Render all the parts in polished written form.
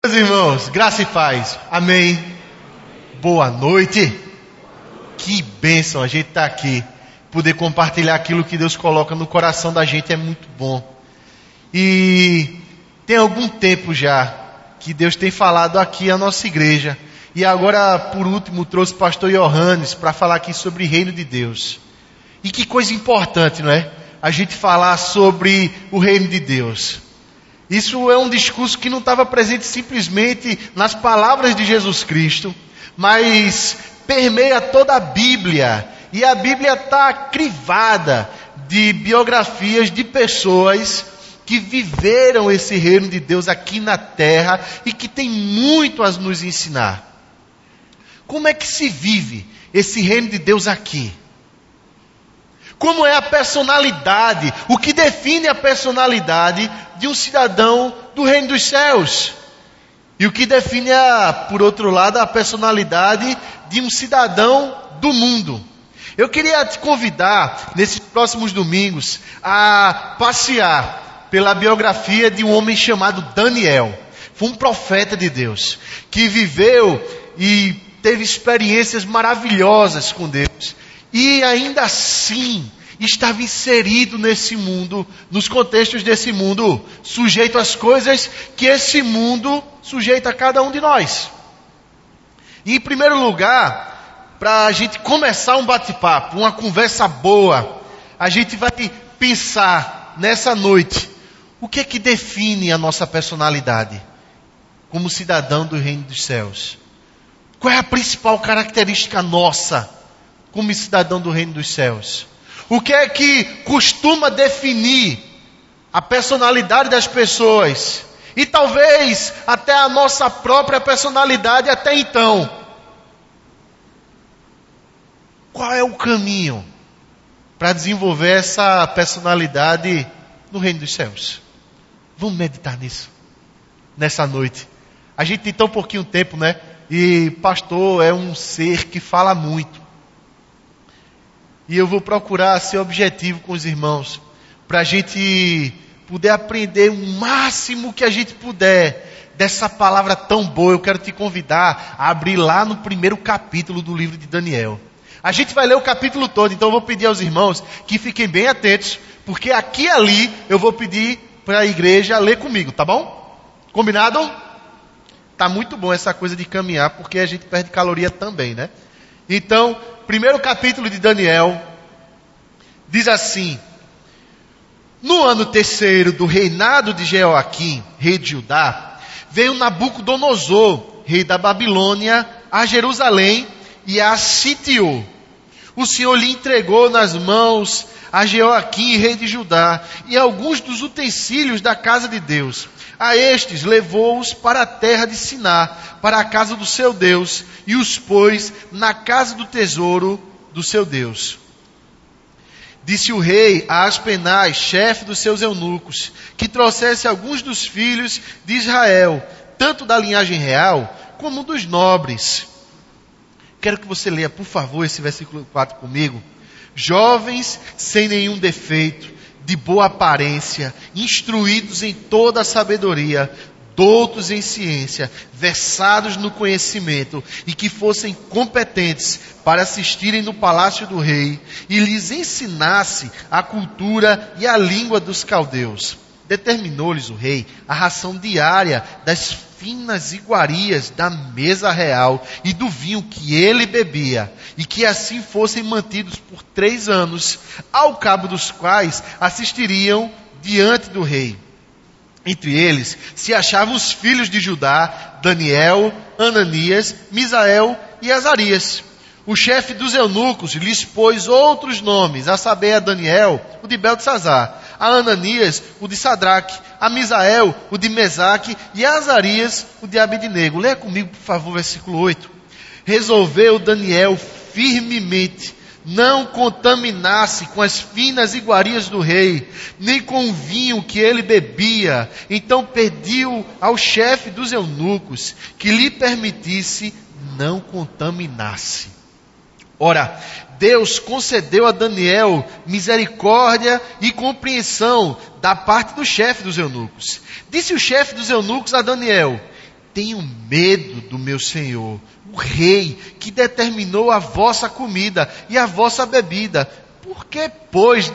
Meus irmãos, graça e paz, amém. Boa noite. Que bênção a gente estar aqui, poder compartilhar aquilo que Deus coloca no coração da gente é muito bom. E tem algum tempo já que Deus tem falado aqui à nossa igreja. E agora, por último, trouxe o pastor Johannes para falar aqui sobre o reino de Deus. E que coisa importante, não é? A gente falar sobre o reino de Deus. Isso é um discurso que não estava presente simplesmente nas palavras de Jesus Cristo, mas permeia toda a Bíblia. E a Bíblia está crivada de biografias de pessoas que viveram esse reino de Deus aqui na terra e que tem muito a nos ensinar. Como é que se vive esse reino de Deus aqui? Como é a personalidade, o que define a personalidade de um cidadão do reino dos céus? E o que define, por outro lado, a personalidade de um cidadão do mundo? Eu queria te convidar, nesses próximos domingos, a passear pela biografia de um homem chamado Daniel. Foi um profeta de Deus, que viveu e teve experiências maravilhosas com Deus. E ainda assim, estava inserido nesse mundo, nos contextos desse mundo, sujeito às coisas que esse mundo sujeita a cada um de nós. E em primeiro lugar, para a gente começar um bate-papo, uma conversa boa, a gente vai pensar nessa noite, o que é que define a nossa personalidade como cidadão do reino dos céus? Qual é a principal característica nossa como cidadão do reino dos céus? O que é que costuma definir a personalidade das pessoas? E talvez até a nossa própria personalidade até então. Qual é o caminho para desenvolver essa personalidade no reino dos céus? Vamos meditar nisso, nessa noite. A gente tem tão pouquinho tempo, né? E pastor é um ser que fala muito. E eu vou procurar ser objetivo com os irmãos, para a gente poder aprender o máximo que a gente puder dessa palavra tão boa. Eu quero te convidar a abrir lá no primeiro capítulo do livro de Daniel. A gente vai ler o capítulo todo, então eu vou pedir aos irmãos que fiquem bem atentos, porque aqui e ali eu vou pedir para a igreja ler comigo, tá bom? Combinado? Tá muito bom essa coisa de caminhar, porque a gente perde caloria também, né? Então, primeiro capítulo de Daniel, diz assim: no ano terceiro do reinado de Jeoaquim, rei de Judá, veio Nabucodonosor, rei da Babilônia, a Jerusalém e a sitiou. O Senhor lhe entregou nas mãos a Jeoaquim, rei de Judá, e alguns dos utensílios da casa de Deus. A estes levou-os para a terra de Siná, para a casa do seu Deus, e os pôs na casa do tesouro do seu Deus. Disse o rei a Aspenaz, chefe dos seus eunucos, que trouxesse alguns dos filhos de Israel, tanto da linhagem real, como dos nobres. Quero que você leia, por favor, esse versículo 4 comigo. Jovens sem nenhum defeito, de boa aparência, instruídos em toda a sabedoria, doutos em ciência, versados no conhecimento, e que fossem competentes para assistirem no palácio do rei, e lhes ensinasse a cultura e a língua dos caldeus. Determinou-lhes o rei a ração diária das finas iguarias da mesa real e do vinho que ele bebia, e que assim fossem mantidos por 3 anos, ao cabo dos quais assistiriam diante do rei. Entre eles se achavam os filhos de Judá, Daniel, Ananias, Misael e Azarias. O chefe dos eunucos lhes pôs outros nomes, a saber, a Daniel, o de Beltesazar, a Ananias, o de Sadraque, a Misael, o de Mesaque, e a Azarias, o de Abednego. Leia comigo, por favor, versículo 8. Resolveu Daniel firmemente não contaminasse com as finas iguarias do rei, nem com o vinho que ele bebia. Então pediu ao chefe dos eunucos que lhe permitisse não contaminasse. Ora, Deus concedeu a Daniel misericórdia e compreensão da parte do chefe dos eunucos. Disse o chefe dos eunucos a Daniel: tenho medo do meu Senhor, o rei que determinou a vossa comida e a vossa bebida. Por que, pois,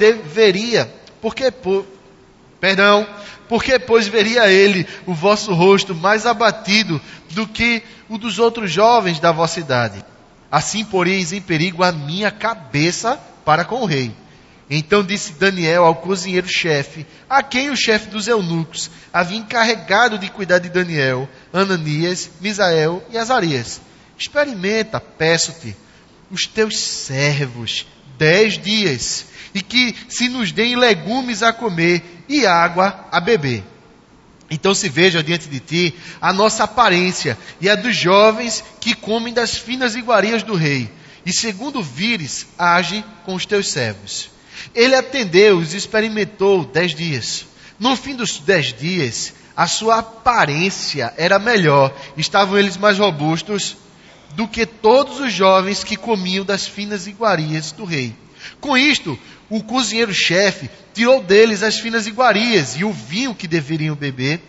veria ele o vosso rosto mais abatido do que o dos outros jovens da vossa idade? Assim poreis em perigo a minha cabeça para com o rei. Então disse Daniel ao cozinheiro-chefe, a quem o chefe dos eunucos havia encarregado de cuidar de Daniel, Ananias, Misael e Azarias: experimenta, peço-te, os teus servos 10 dias, e que se nos deem legumes a comer e água a beber. Então se veja diante de ti a nossa aparência e a dos jovens que comem das finas iguarias do rei, e segundo vires, age com os teus servos. Ele atendeu, os experimentou 10 dias. No fim dos 10 dias, a sua aparência era melhor. Estavam eles mais robustos do que todos os jovens que comiam das finas iguarias do rei. Com isto, o cozinheiro-chefe tirou deles as finas iguarias e o vinho que deviam beber,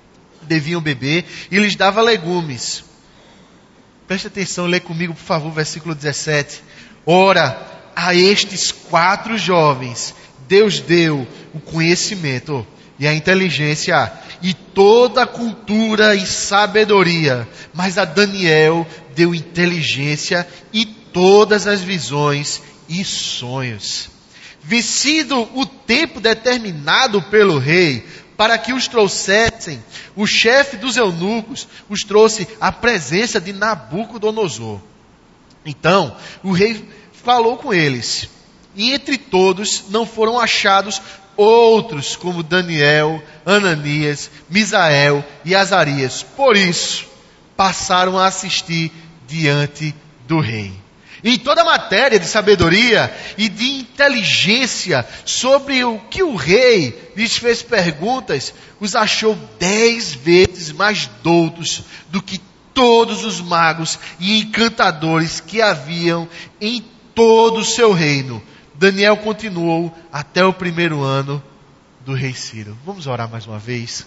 e lhes dava legumes. Preste atenção, lê comigo, por favor, versículo 17. Ora, a estes 4 jovens, Deus deu o conhecimento e a inteligência e toda a cultura e sabedoria. Mas a Daniel deu inteligência e todas as visões e sonhos. Vencido o tempo determinado pelo rei, para que os trouxessem, o chefe dos eunucos os trouxe à presença de Nabucodonosor. Então, o rei falou com eles, e entre todos não foram achados outros como Daniel, Ananias, Misael e Azarias. Por isso, passaram a assistir diante do rei. Em toda a matéria de sabedoria e de inteligência sobre o que o rei lhes fez perguntas, os achou 10 vezes mais doutos do que todos os magos e encantadores que haviam em todo o seu reino. Daniel continuou até o 1º ano do rei Ciro. Vamos orar mais uma vez.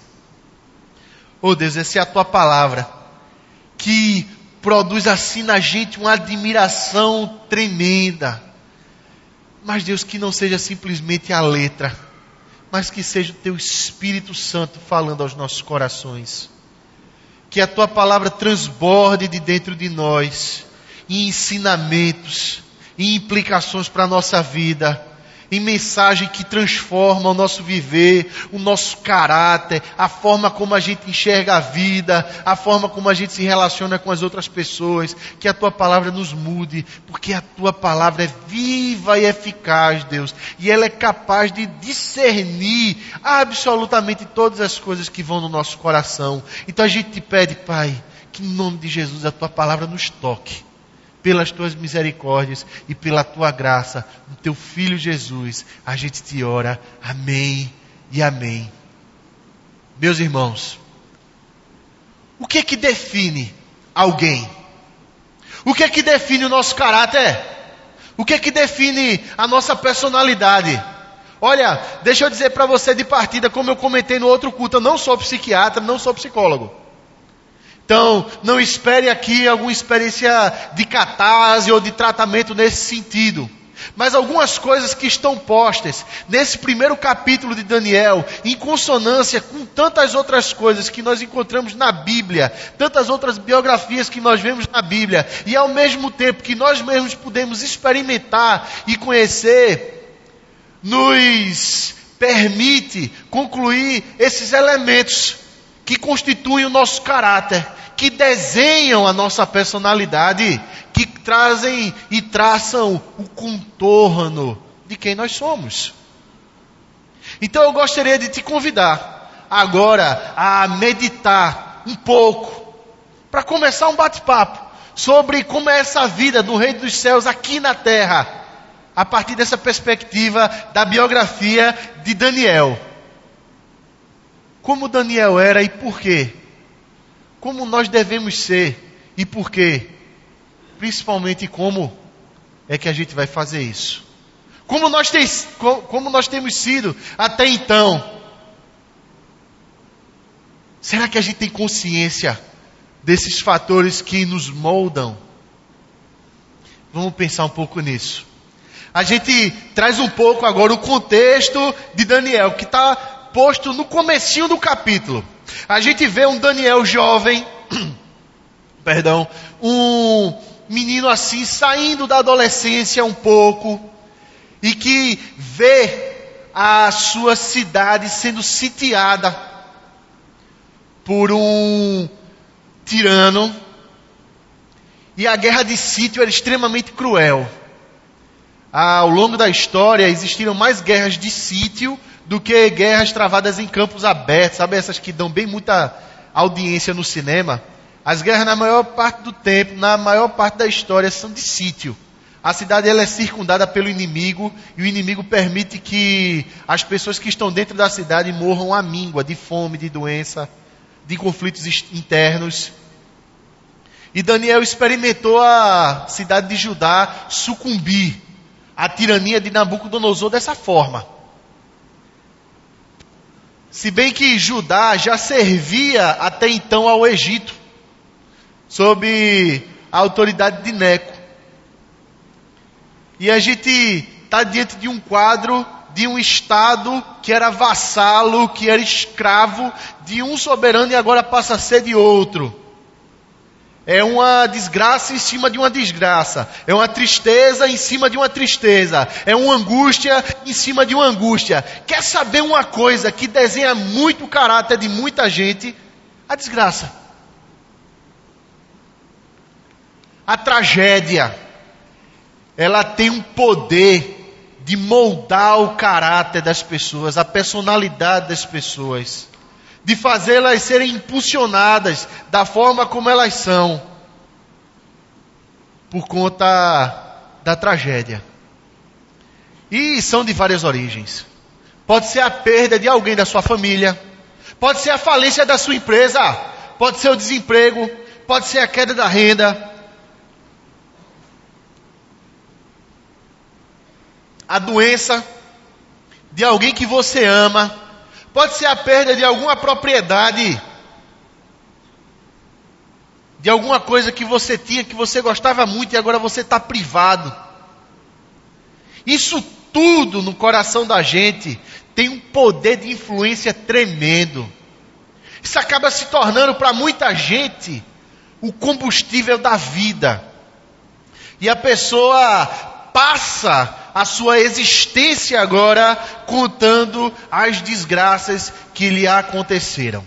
Oh Deus, essa é a tua palavra, que produz assim na gente uma admiração tremenda. Mas Deus, que não seja simplesmente a letra, mas que seja o teu Espírito Santo falando aos nossos corações. Que a tua palavra transborde de dentro de nós em ensinamentos, em implicações para a nossa vida, em mensagem que transforma o nosso viver, o nosso caráter, a forma como a gente enxerga a vida, a forma como a gente se relaciona com as outras pessoas. Que a tua palavra nos mude, porque a tua palavra é viva e eficaz, Deus, e ela é capaz de discernir absolutamente todas as coisas que vão no nosso coração. Então a gente te pede, Pai, que em nome de Jesus a tua palavra nos toque, pelas tuas misericórdias e pela tua graça, no teu Filho Jesus, a gente te ora. Amém e amém. Meus irmãos, o que é que define alguém? O que é que define o nosso caráter? O que é que define a nossa personalidade? Olha, deixa eu dizer para você de partida, como eu comentei no outro culto, eu não sou psiquiatra, não sou psicólogo. Então, não espere aqui alguma experiência de catarse ou de tratamento nesse sentido. Mas algumas coisas que estão postas nesse 1º capítulo de Daniel, em consonância com tantas outras coisas que nós encontramos na Bíblia, tantas outras biografias que nós vemos na Bíblia, e ao mesmo tempo que nós mesmos podemos experimentar e conhecer, nos permite concluir esses elementos que constituem o nosso caráter, que desenham a nossa personalidade, que trazem e traçam o contorno de quem nós somos. Então eu gostaria de te convidar agora a meditar um pouco, para começar um bate-papo sobre como é essa vida do Reino dos Céus aqui na Terra, a partir dessa perspectiva da biografia de Daniel. Como Daniel era e por quê? Como nós devemos ser e por quê? Principalmente como é que a gente vai fazer isso? Como nós temos sido até então? Será que a gente tem consciência desses fatores que nos moldam. Vamos pensar um pouco nisso. A gente traz um pouco agora o contexto de Daniel, que está posto no comecinho do capítulo. A gente vê um Daniel jovem, um menino assim, saindo da adolescência um pouco, e que vê a sua cidade sendo sitiada por um tirano, e a guerra de sítio era extremamente cruel. Ao longo da história existiram mais guerras de sítio do que guerras travadas em campos abertos, sabe, essas que dão bem muita audiência no cinema. As guerras, na maior parte do tempo, na maior parte da história, são de sítio. A cidade ela é circundada pelo inimigo, e o inimigo permite que as pessoas que estão dentro da cidade morram à míngua, de fome, de doença, de conflitos internos. E Daniel experimentou a cidade de Judá sucumbir à tirania de Nabucodonosor dessa forma. Se bem que Judá já servia até então ao Egito, sob a autoridade de Neco. E a gente está diante de um quadro de um estado que era vassalo, que era escravo de um soberano e agora passa a ser de outro. É uma desgraça em cima de uma desgraça. É uma tristeza em cima de uma tristeza. É uma angústia em cima de uma angústia. Quer saber uma coisa que desenha muito o caráter de muita gente? A desgraça. A tragédia. Ela tem um poder de moldar o caráter das pessoas, a personalidade das pessoas, de fazê-las serem impulsionadas da forma como elas são, por conta da tragédia. E são de várias origens. Pode ser a perda de alguém da sua família, pode ser a falência da sua empresa, pode ser o desemprego, pode ser a queda da renda, a doença de alguém que você ama, pode ser a perda de alguma propriedade, de alguma coisa que você tinha, que você gostava muito e agora você está privado. Isso tudo no coração da gente tem um poder de influência tremendo. Isso acaba se tornando para muita gente o combustível da vida. E a pessoa passa a sua existência agora contando as desgraças que lhe aconteceram.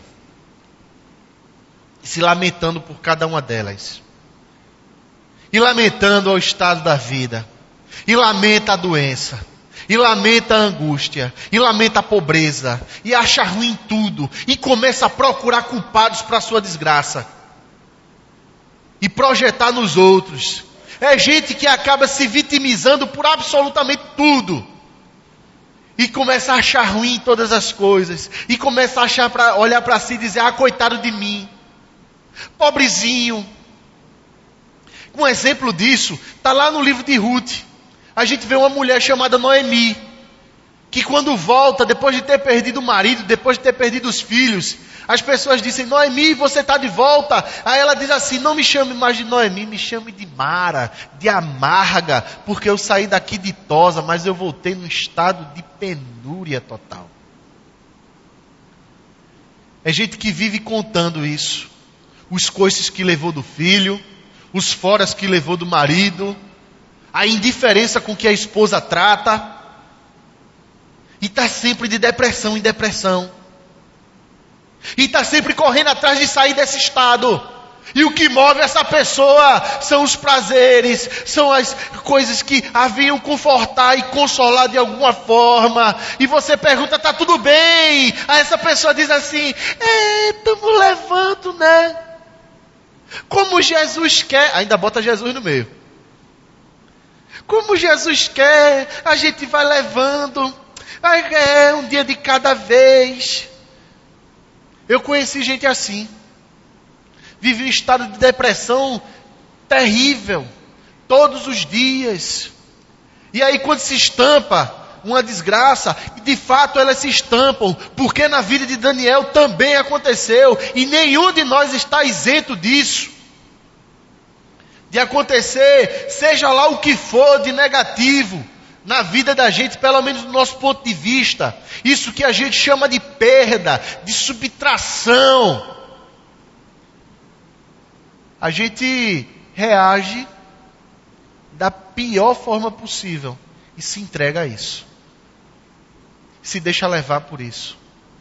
E se lamentando por cada uma delas. E lamentando o estado da vida. E lamenta a doença. E lamenta a angústia. E lamenta a pobreza. E acha ruim tudo. E começa a procurar culpados para a sua desgraça. E projetar nos outros. É gente que acaba se vitimizando por absolutamente tudo. E começa a achar ruim todas as coisas. E começa a olhar para si e dizer, coitado de mim. Pobrezinho. Um exemplo disso está lá no livro de Ruth. A gente vê uma mulher chamada Noemi, que quando volta, depois de ter perdido o marido, depois de ter perdido os filhos, as pessoas dizem, Noemi, você está de volta? Aí ela diz assim, não me chame mais de Noemi, me chame de Mara, de amarga, porque eu saí daqui ditosa, mas eu voltei num estado de penúria total. É gente que vive contando isso. Os coices que levou do filho, os foras que levou do marido, a indiferença com que a esposa trata, e está sempre de depressão em depressão, e está sempre correndo atrás de sair desse estado. E o que move essa pessoa são os prazeres, são as coisas que haviam confortar e consolar de alguma forma. E você pergunta, está tudo bem? Aí essa pessoa diz assim, estamos levando, né? Como Jesus quer, ainda bota Jesus no meio. Como Jesus quer, a gente vai levando. É um dia de cada vez. Eu conheci gente assim. Vive um estado de depressão terrível. Todos os dias. E aí quando se estampa uma desgraça, e de fato elas se estampam, porque na vida de Daniel também aconteceu, e nenhum de nós está isento disso, de acontecer, seja lá o que for de negativo, na vida da gente, pelo menos do nosso ponto de vista, isso que a gente chama de perda, de subtração, a gente reage da pior forma possível e se entrega a isso. Se deixa levar por isso.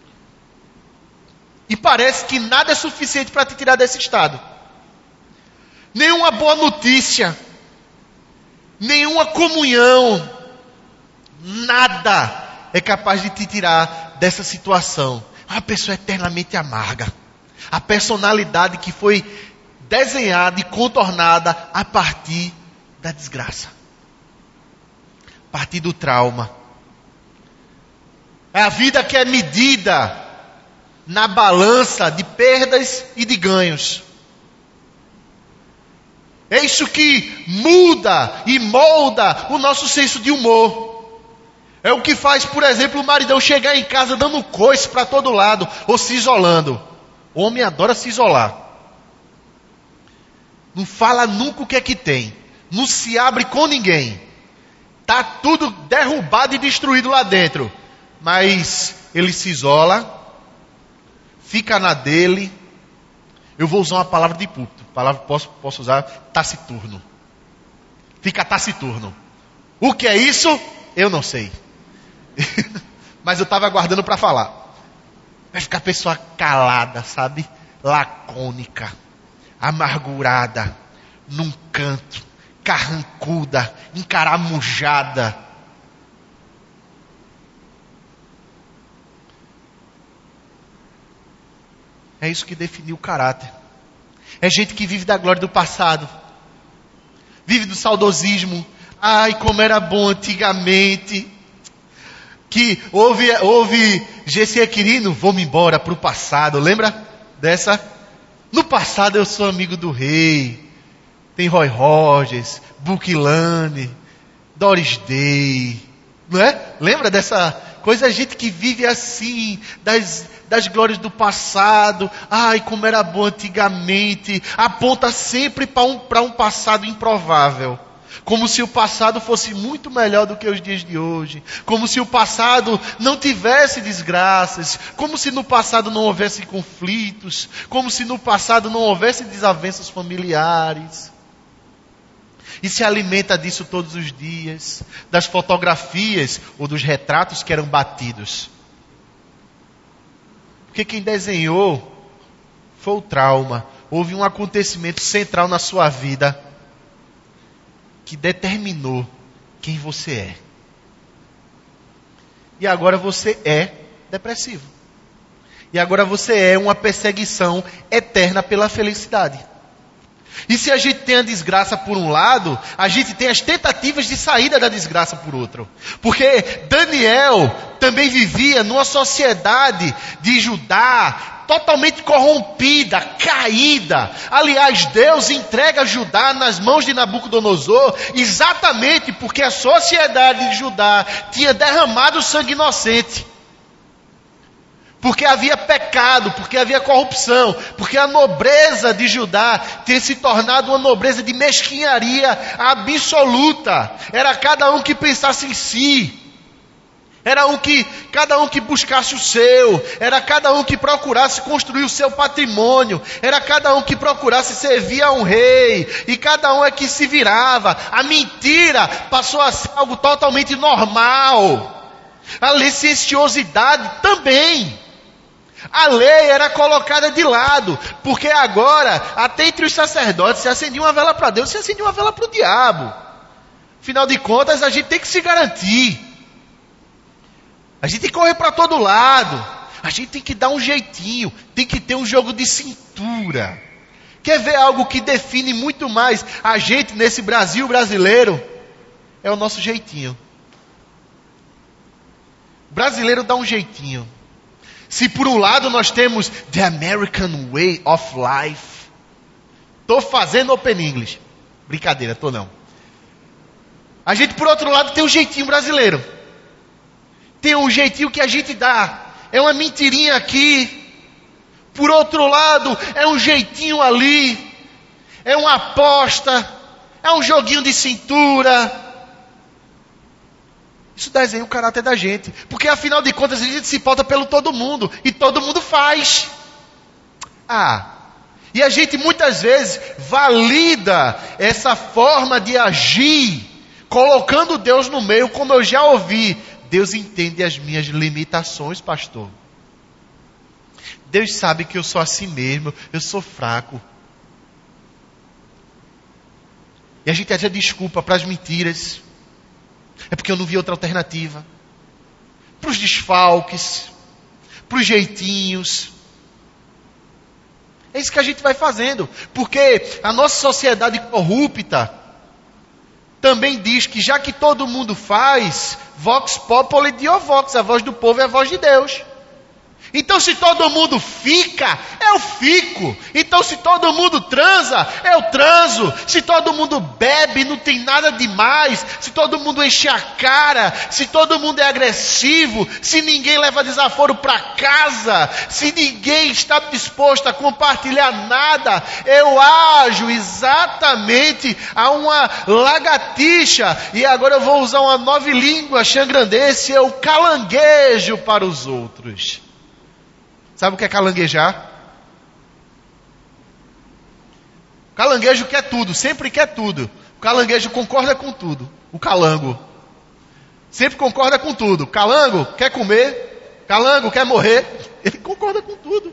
E parece que nada é suficiente para te tirar desse estado. Nenhuma boa notícia, nenhuma comunhão, nada é capaz de te tirar dessa situação. Uma pessoa eternamente amarga. A personalidade que foi desenhada e contornada a partir da desgraça, a partir do trauma. É a vida que é medida na balança de perdas e de ganhos. É isso que muda e molda o nosso senso de humor. É o que faz, por exemplo, o maridão chegar em casa dando coice para todo lado ou se isolando. O homem adora se isolar. Não fala nunca o que é que tem. Não se abre com ninguém. Está tudo derrubado e destruído lá dentro. Mas ele se isola, fica na dele. Eu vou usar uma palavra de púlpito. Palavra posso usar taciturno. Fica taciturno. O que é isso? Eu não sei. Mas eu estava aguardando para falar. Vai ficar a pessoa calada, sabe? Lacônica, amargurada, num canto, carrancuda, encaramujada. É isso que definiu o caráter. É gente que vive da glória do passado. Vive do saudosismo. Ai, como era bom antigamente. Que houve G.C. Quirino, vou-me embora para o passado. Lembra dessa? No passado eu sou amigo do rei. Tem Roy Rogers, Book Lane, Doris Day. Não é? Lembra dessa coisa? A gente que vive assim, das glórias do passado. Ai, como era bom antigamente. Aponta sempre para um passado improvável. Como se o passado fosse muito melhor do que os dias de hoje. Como se o passado não tivesse desgraças. Como se no passado não houvesse conflitos. Como se no passado não houvesse desavenças familiares. E se alimenta disso todos os dias. Das fotografias ou dos retratos que eram batidos. Porque quem desenhou foi o trauma. Houve um acontecimento central na sua vida que determinou quem você é. E agora você é depressivo. E agora você é uma perseguição eterna pela felicidade. E se a gente tem a desgraça por um lado, a gente tem as tentativas de saída da desgraça por outro. Porque Daniel também vivia numa sociedade de Judá totalmente corrompida, caída. Aliás, Deus entrega Judá nas mãos de Nabucodonosor exatamente porque a sociedade de Judá tinha derramado sangue inocente. Porque havia pecado, porque havia corrupção, porque a nobreza de Judá tinha se tornado uma nobreza de mesquinharia absoluta. Era cada um que pensasse em si. Era cada um que buscasse o seu. Era cada um que procurasse construir o seu patrimônio. Era cada um que procurasse servir a um rei. E cada um é que se virava. A mentira passou a ser algo totalmente normal. A licenciosidade também. A lei era colocada de lado, porque agora, até entre os sacerdotes, se acendia uma vela para Deus, se acendia uma vela para o diabo. Afinal de contas, a gente tem que se garantir. A gente tem que correr para todo lado. A gente tem que dar um jeitinho, tem que ter um jogo de cintura. Quer ver algo que define muito mais a gente nesse Brasil brasileiro? É o nosso jeitinho. O brasileiro dá um jeitinho. Se por um lado nós temos the American way of life. Estou fazendo Open English. Brincadeira, estou não. A gente por outro lado tem um jeitinho brasileiro. Tem um jeitinho que a gente dá. É uma mentirinha aqui. Por outro lado, é um jeitinho ali. É uma aposta. É um joguinho de cintura. Isso desenha o caráter da gente. Porque afinal de contas a gente se pauta pelo todo mundo. E todo mundo faz. E a gente muitas vezes valida essa forma de agir, colocando Deus no meio, como eu já ouvi. Deus entende as minhas limitações, pastor. Deus sabe que eu sou assim mesmo, eu sou fraco. E a gente acha desculpa para as mentiras. É porque eu não vi outra alternativa. Para os desfalques, para os jeitinhos. É isso que a gente vai fazendo. Porque a nossa sociedade corrupta também diz que já que todo mundo faz, vox populi Deo vox, a voz do povo é a voz de Deus. Então se todo mundo fica, eu fico. Então se todo mundo transa, eu transo. Se todo mundo bebe, não tem nada demais. Se todo mundo enche a cara, se todo mundo é agressivo, se ninguém leva desaforo para casa, se ninguém está disposto a compartilhar nada, eu ajo exatamente a uma lagartixa. E agora eu vou usar uma nova língua xangrandense, eu calanguejo para os outros. Sabe o que é calanguejar? O calanguejo quer tudo, sempre quer tudo. O calanguejo concorda com tudo. O calango sempre concorda com tudo. Calango quer comer, calango quer morrer. Ele concorda com tudo.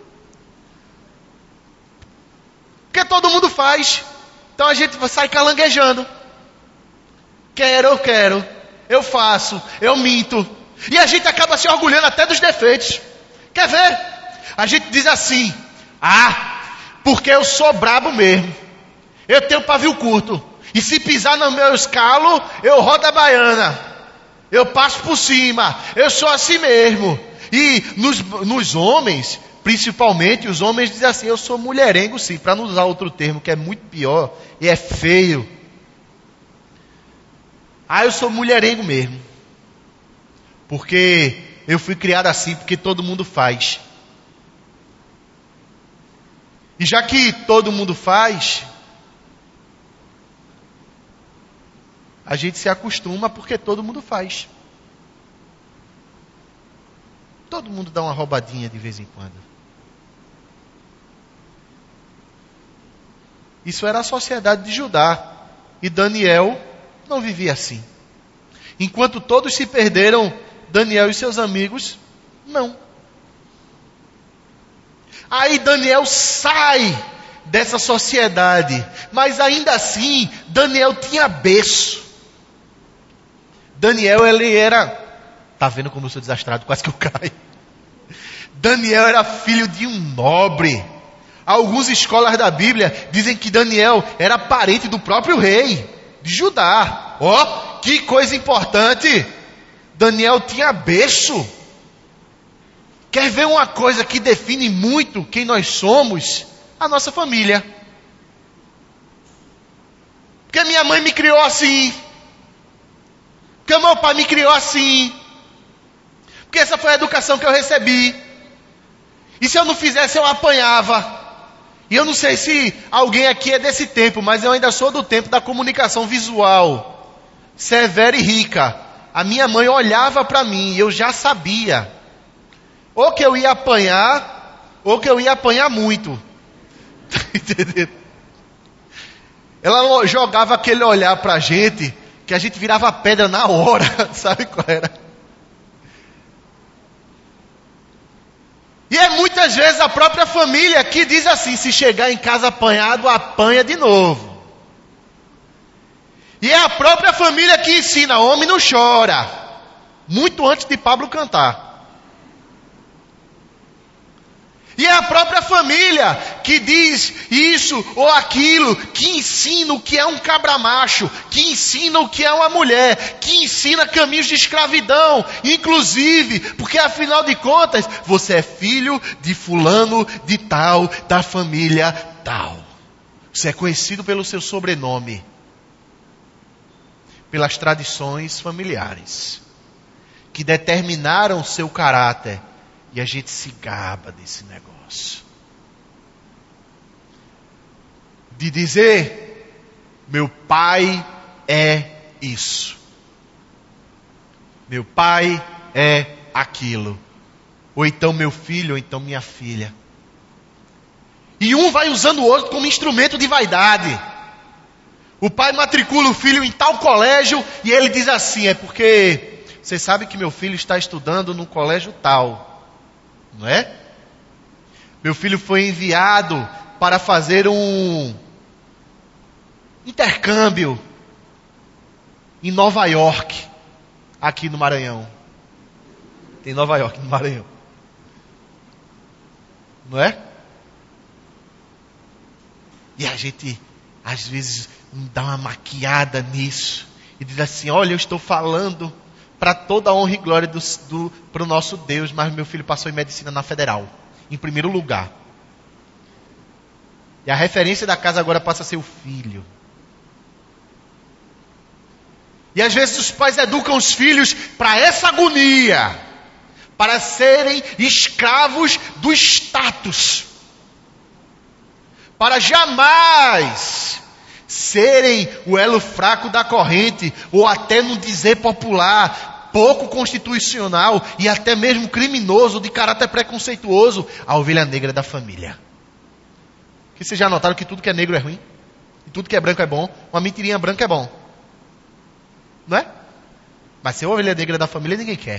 Porque todo mundo faz. Então a gente sai calanguejando. Eu quero, eu faço, eu minto. E a gente acaba se orgulhando até dos defeitos. Quer ver? A gente diz assim, porque eu sou brabo mesmo. Eu tenho pavio curto. E se pisar no meu escalo, eu rodo a baiana. Eu passo por cima. Eu sou assim mesmo. E nos homens, principalmente, os homens dizem assim, eu sou mulherengo sim. Para não usar outro termo que é muito pior e é feio. Eu sou mulherengo mesmo. Porque eu fui criado assim, porque todo mundo faz. E já que todo mundo faz, a gente se acostuma porque todo mundo faz. Todo mundo dá uma roubadinha de vez em quando. Isso era a sociedade de Judá. E Daniel não vivia assim. Enquanto todos se perderam, Daniel e seus amigos, não. Aí Daniel sai dessa sociedade, mas ainda assim, Daniel tinha berço. Daniel, ele era, tá vendo como eu sou desastrado, quase que eu caio. Daniel era filho de um nobre. Alguns escolas da Bíblia dizem que Daniel era parente do próprio rei de Judá. Que coisa importante! Daniel tinha berço. Quer ver uma coisa que define muito quem nós somos? A nossa família. Porque minha mãe me criou assim. Porque meu pai me criou assim. Porque essa foi a educação que eu recebi. E se eu não fizesse, eu apanhava. E eu não sei se alguém aqui é desse tempo, mas eu ainda sou do tempo da comunicação visual. Severa e rica. A minha mãe olhava para mim e eu já sabia. Ou que eu ia apanhar, ou que eu ia apanhar muito. Entendeu? Ela jogava aquele olhar pra gente, que a gente virava pedra na hora. Sabe qual era? E é muitas vezes a própria família que diz assim, se chegar em casa apanhado, apanha de novo. E é a própria família que ensina, homem não chora. Muito antes de Pablo cantar. E é a própria família que diz isso ou aquilo, que ensina o que é um cabra macho, que ensina o que é uma mulher, que ensina caminhos de escravidão, inclusive, porque afinal de contas, você é filho de fulano de tal, da família tal. Você é conhecido pelo seu sobrenome, pelas tradições familiares. que determinaram o seu caráter. E a gente se gaba desse negócio. De dizer, meu pai é isso. Meu pai é aquilo. Ou então meu filho, ou então minha filha. E um vai usando o outro como instrumento de vaidade. O pai matricula o filho em tal colégio e ele diz assim, é porque você sabe que meu filho está estudando no colégio tal, não é? Meu filho foi enviado para fazer um intercâmbio em Nova York, aqui no Maranhão. Tem Nova York no Maranhão. Não é? E a gente, às vezes, dá uma maquiada nisso. E diz assim, olha, eu estou falando para toda a honra e glória para o nosso Deus, mas meu filho passou em medicina na Federal, em primeiro lugar. E a referência da casa agora passa a ser o filho. E às vezes os pais educam os filhos para essa agonia, para serem escravos do status, para jamais serem o elo fraco da corrente, ou até no dizer popular, pouco constitucional e até mesmo criminoso, de caráter preconceituoso, a ovelha negra da família. Porque vocês já notaram que tudo que é negro é ruim? E tudo que é branco é bom? Uma mentirinha branca é bom. Não é? Mas ser a ovelha negra da família ninguém quer.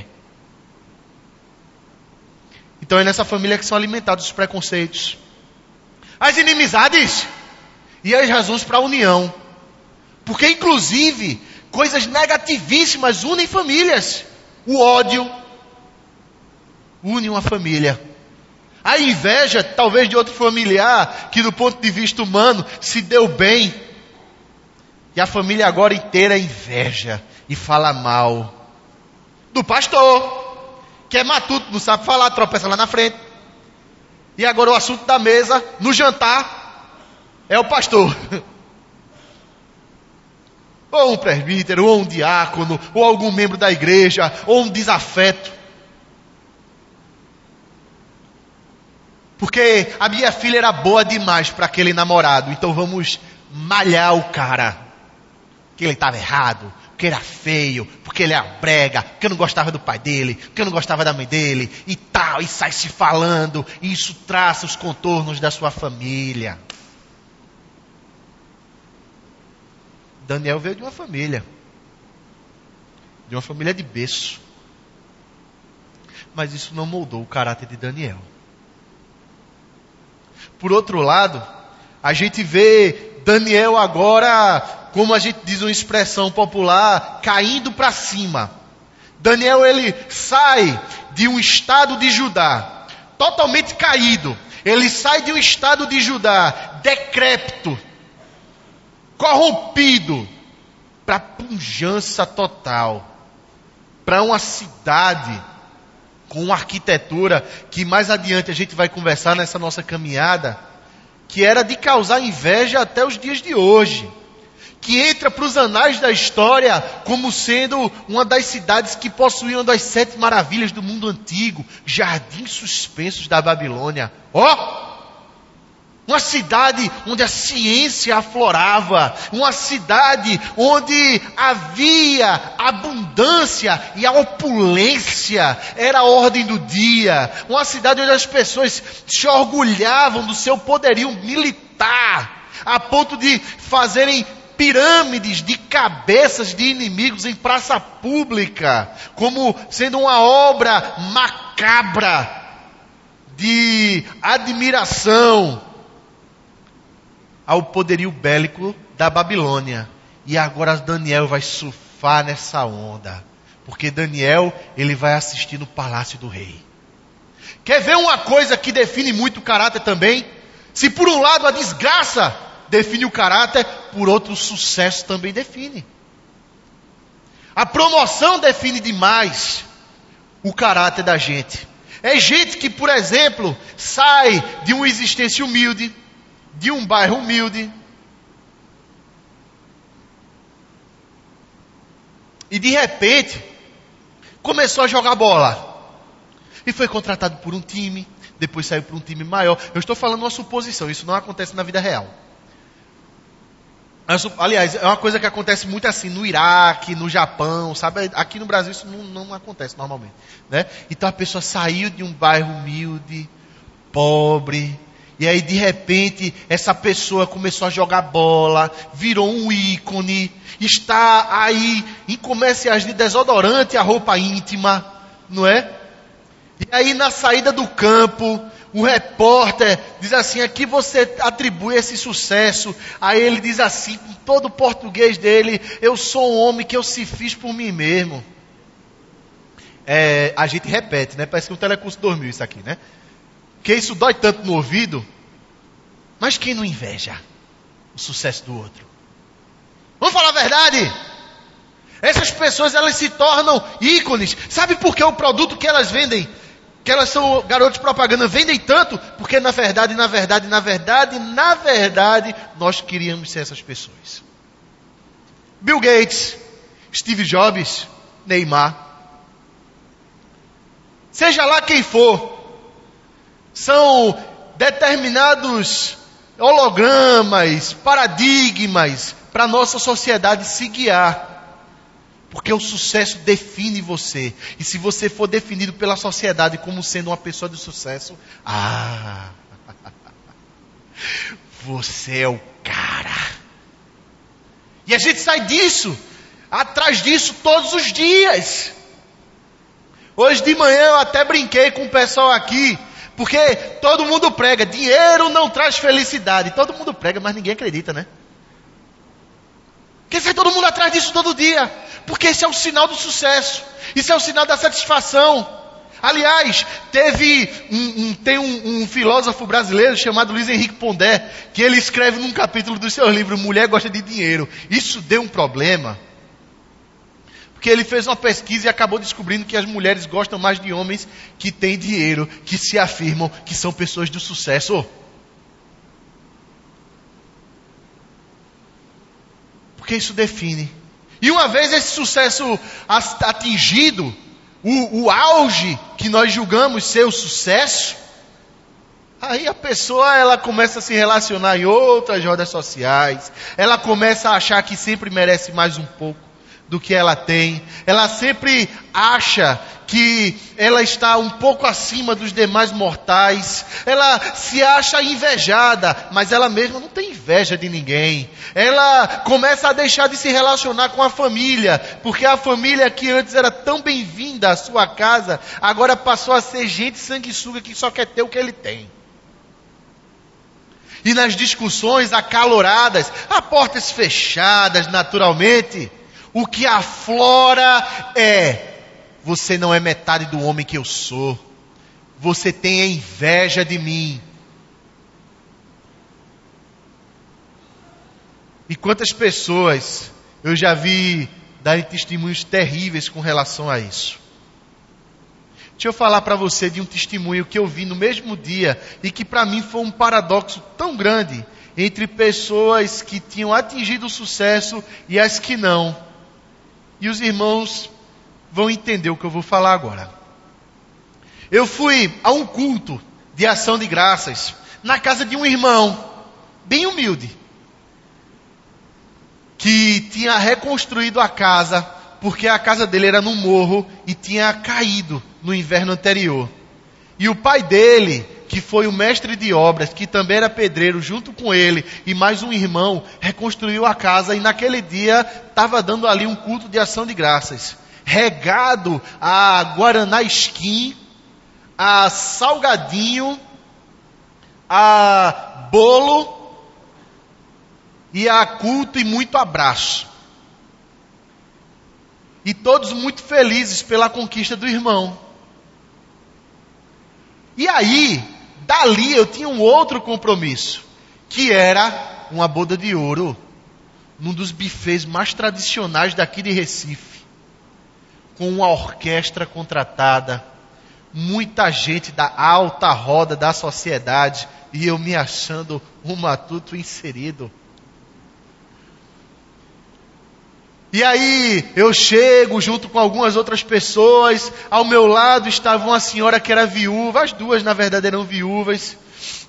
Então é nessa família que são alimentados os preconceitos, as inimizades e as razões para a união. Porque inclusive coisas negativíssimas unem famílias. O ódio une uma família. A inveja, talvez de outro familiar, que do ponto de vista humano se deu bem. E a família agora inteira inveja e fala mal do pastor, que é matuto, não sabe falar, tropeça lá na frente. E agora o assunto da mesa, no jantar, é o pastor. Ou um presbítero, ou um diácono, ou algum membro da igreja, ou um desafeto. Porque a minha filha era boa demais para aquele namorado, então vamos malhar o cara. Que ele estava errado, porque era feio, porque ele era brega, porque eu não gostava do pai dele, porque eu não gostava da mãe dele, e tal, e sai se falando, e isso traça os contornos da sua família. Daniel veio de uma família de berço. Mas isso não moldou o caráter de Daniel. Por outro lado, a gente vê Daniel agora, como a gente diz uma expressão popular, caindo para cima. Daniel, ele sai de um estado de Judá, totalmente caído. Ele sai de um estado de Judá, decrépito, corrompido, para pujança total. Para uma cidade com uma arquitetura que mais adiante a gente vai conversar nessa nossa caminhada, que era de causar inveja até os dias de hoje, que entra para os anais da história como sendo uma das cidades que possuíam uma das 7 maravilhas do mundo antigo, jardins suspensos da Babilônia. Uma cidade onde a ciência aflorava, uma cidade onde havia abundância e a opulência era a ordem do dia, uma cidade onde as pessoas se orgulhavam do seu poderio militar, a ponto de fazerem pirâmides de cabeças de inimigos em praça pública, como sendo uma obra macabra de admiração ao poderio bélico da Babilônia. E agora Daniel vai surfar nessa onda, porque Daniel, ele vai assistir no palácio do rei. Quer ver uma coisa que define muito o caráter também? Se por um lado a desgraça define o caráter, por outro o sucesso também define. A promoção define demais o caráter da gente. É gente que, por exemplo, sai de uma existência humilde, de um bairro humilde, e de repente começou a jogar bola. E foi contratado por um time, depois saiu para um time maior. Eu estou falando uma suposição, isso não acontece na vida real. Aliás, é uma coisa que acontece muito assim no Iraque, no Japão, sabe? Aqui no Brasil isso não acontece normalmente, né? Então a pessoa saiu de um bairro humilde, pobre, e aí de repente essa pessoa começou a jogar bola, virou um ícone, está aí em comerciais de desodorante, a roupa íntima, não é? E aí na saída do campo, o repórter diz assim, aqui você atribui esse sucesso. Aí ele diz assim, com todo o português dele, eu sou um homem que eu se fiz por mim mesmo. A gente repete, né? Parece que um telecurso 2000 isso aqui, né? Porque isso dói tanto no ouvido. Mas quem não inveja o sucesso do outro? Vamos falar a verdade? Essas pessoas, elas se tornam ícones. Sabe por que o produto que elas vendem, que elas são garotos de propaganda, vendem tanto? Porque na verdade, nós queríamos ser essas pessoas. Bill Gates, Steve Jobs, Neymar. Seja lá quem for, são determinados hologramas, paradigmas para a nossa sociedade se guiar. Porque o sucesso define você. E se você for definido pela sociedade como sendo uma pessoa de sucesso, você é o cara. E a gente sai disso, atrás disso todos os dias. Hoje de manhã eu até brinquei com o pessoal aqui, porque todo mundo prega, dinheiro não traz felicidade. Todo mundo prega, mas ninguém acredita, né? Porque sai todo mundo atrás disso todo dia. Porque esse é o sinal do sucesso. Isso é o sinal da satisfação. Aliás, tem um filósofo brasileiro chamado Luiz Henrique Pondé, que ele escreve num capítulo do seu livro, Mulher Gosta de Dinheiro. Isso deu um problema. Porque ele fez uma pesquisa e acabou descobrindo que as mulheres gostam mais de homens que têm dinheiro, que se afirmam que são pessoas de sucesso. Porque isso define. E uma vez esse sucesso atingido, o auge que nós julgamos ser o sucesso, aí a pessoa ela começa a se relacionar em outras rodas sociais, ela começa a achar que sempre merece mais um pouco do que ela tem, ela sempre acha que ela está um pouco acima dos demais mortais, ela se acha invejada, mas ela mesma não tem inveja de ninguém. Ela começa a deixar de se relacionar com a família, porque a família que antes era tão bem-vinda à sua casa, agora passou a ser gente sanguessuga que só quer ter o que ele tem. E nas discussões acaloradas, a portas fechadas naturalmente, o que aflora você não é metade do homem que eu sou. Você tem a inveja de mim. E quantas pessoas eu já vi darem testemunhos terríveis com relação a isso. Deixa eu falar para você de um testemunho que eu vi no mesmo dia e que para mim foi um paradoxo tão grande entre pessoas que tinham atingido o sucesso e as que não. E os irmãos vão entender o que eu vou falar agora. Eu fui a um culto de ação de graças na casa de um irmão, bem humilde, que tinha reconstruído a casa, porque a casa dele era num morro e tinha caído no inverno anterior. E o pai dele, que foi o mestre de obras, que também era pedreiro, junto com ele e mais um irmão, reconstruiu a casa e naquele dia estava dando ali um culto de ação de graças, regado a guaraná skin, a salgadinho, a bolo e a culto e muito abraço. E todos muito felizes pela conquista do irmão. E aí, dali eu tinha um outro compromisso, que era uma boda de ouro, num dos bufês mais tradicionais daqui de Recife, com uma orquestra contratada, muita gente da alta roda da sociedade, e eu me achando um matuto inserido. E aí eu chego junto com algumas outras pessoas. Ao meu lado estava uma senhora que era viúva. As duas na verdade eram viúvas.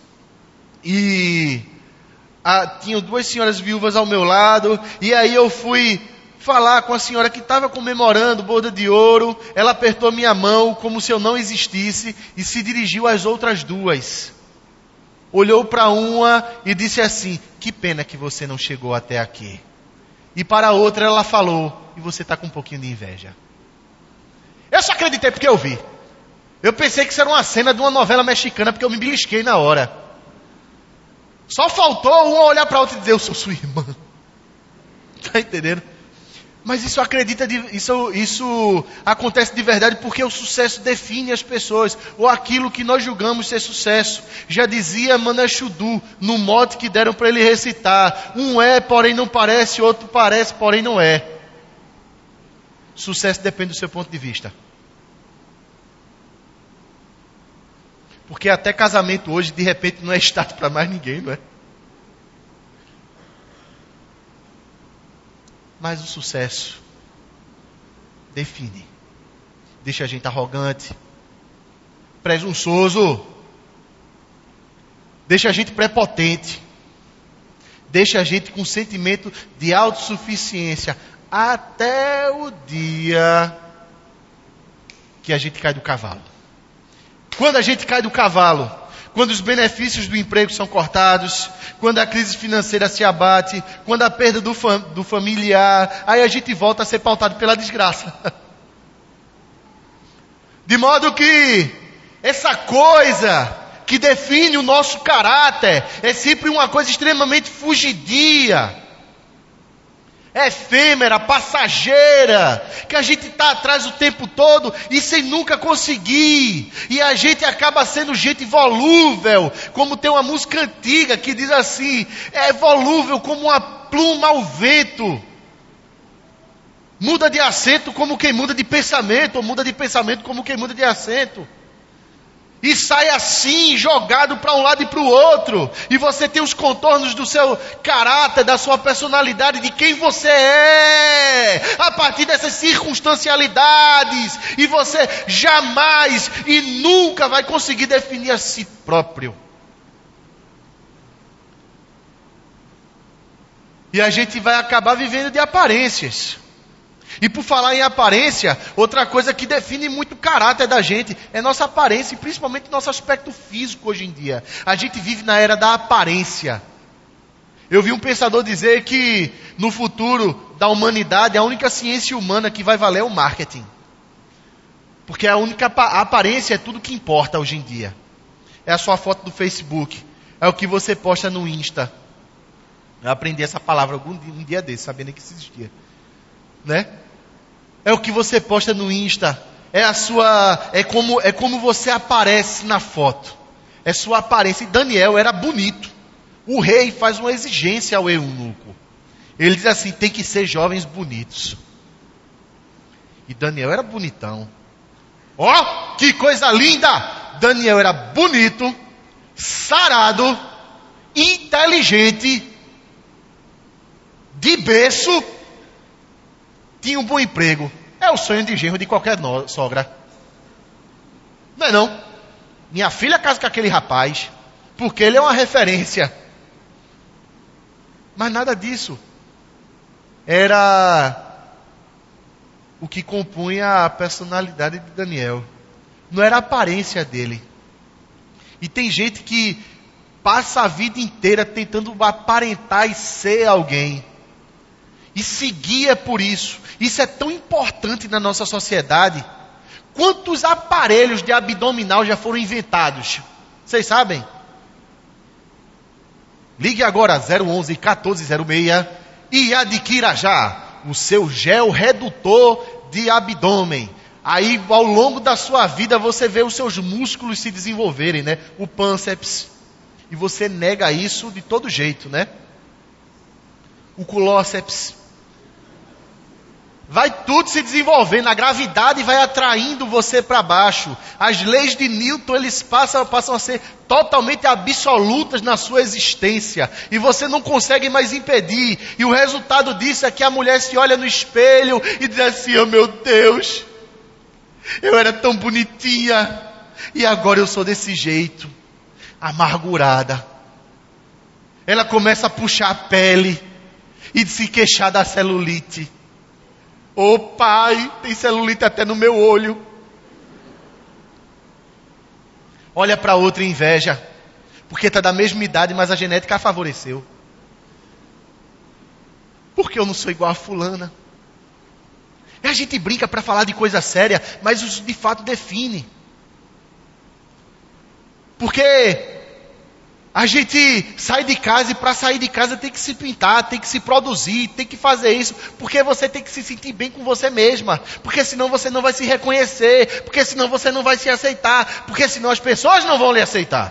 E tinham duas senhoras viúvas ao meu lado. E aí eu fui falar com a senhora que estava comemorando boda de ouro. Ela apertou minha mão como se eu não existisse e se dirigiu às outras duas. Olhou para uma e disse assim: que pena que você não chegou até aqui. E para a outra ela falou: e você está com um pouquinho de inveja. Eu só acreditei porque eu vi. Eu pensei que isso era uma cena de uma novela mexicana, porque eu me belisquei na hora. Só faltou uma olhar para a outra e dizer: eu sou sua irmã. Está entendendo? Mas isso isso acontece de verdade porque o sucesso define as pessoas, ou aquilo que nós julgamos ser sucesso. Já dizia Mané Chudu, no mote que deram para ele recitar: um é, porém não parece, outro parece, porém não é. Sucesso depende do seu ponto de vista. Porque até casamento hoje, de repente, não é status para mais ninguém, não é? Mas o sucesso define. Deixa a gente arrogante, presunçoso. Deixa a gente prepotente. Deixa a gente com sentimento de autossuficiência. Até o dia que a gente cai do cavalo. Quando a gente cai do cavalo, quando os benefícios do emprego são cortados, quando a crise financeira se abate, quando a perda do familiar, aí a gente volta a ser pautado pela desgraça. De modo que essa coisa que define o nosso caráter é sempre uma coisa extremamente fugidia, efêmera, passageira, que a gente está atrás o tempo todo e sem nunca conseguir. E a gente acaba sendo gente volúvel, como tem uma música antiga que diz assim: é volúvel como uma pluma ao vento. Muda de assento como quem muda de pensamento, ou muda de pensamento como quem muda de assento. E sai assim, jogado para um lado e para o outro. E você tem os contornos do seu caráter, da sua personalidade, de quem você é, a partir dessas circunstancialidades. E você jamais e nunca vai conseguir definir a si próprio. E a gente vai acabar vivendo de aparências. E por falar em aparência, outra coisa que define muito o caráter da gente é nossa aparência, e principalmente nosso aspecto físico hoje em dia. A gente vive na era da aparência. Eu vi um pensador dizer que no futuro da humanidade, a única ciência humana que vai valer é o marketing. Porque a aparência é tudo que importa hoje em dia. É a sua foto do Facebook, é o que você posta no Insta. Eu aprendi essa palavra um dia desse, sabendo que isso existia. Né? É o que você posta no Insta, é como você aparece na foto, é sua aparência. E Daniel era bonito. O rei faz uma exigência ao eunuco. Ele diz assim: tem que ser jovens bonitos. E Daniel era bonitão. Ó, que coisa linda! Daniel era bonito, sarado, inteligente, de berço. Tinha um bom emprego. É o sonho de genro de qualquer sogra. Não é não? Minha filha casa com aquele rapaz, porque ele é uma referência. Mas nada disso era o que compunha a personalidade de Daniel. Não era a aparência dele. E tem gente que passa a vida inteira tentando aparentar e ser alguém. E se guia por isso. Isso é tão importante na nossa sociedade. Quantos aparelhos de abdominal já foram inventados? Vocês sabem? Ligue agora 011 1406 e adquira já o seu gel redutor de abdômen. Aí ao longo da sua vida você vê os seus músculos se desenvolverem, né? O pânceps. E você nega isso de todo jeito, né? O culóceps. Vai tudo se desenvolvendo, a gravidade vai atraindo você para baixo. As leis de Newton, eles passam a ser totalmente absolutas na sua existência. E você não consegue mais impedir. E o resultado disso é que a mulher se olha no espelho e diz assim: oh meu Deus, eu era tão bonitinha e agora eu sou desse jeito, amargurada. Ela começa a puxar a pele e se queixar da celulite. Ô pai, tem celulite até no meu olho. Olha para outra e inveja, porque está da mesma idade, mas a genética a favoreceu. Porque eu não sou igual a fulana. E a gente brinca para falar de coisa séria, mas isso de fato define. Porque a gente sai de casa e para sair de casa tem que se pintar, tem que se produzir, tem que fazer isso, porque você tem que se sentir bem com você mesma, porque senão você não vai se reconhecer, porque senão você não vai se aceitar, porque senão as pessoas não vão lhe aceitar.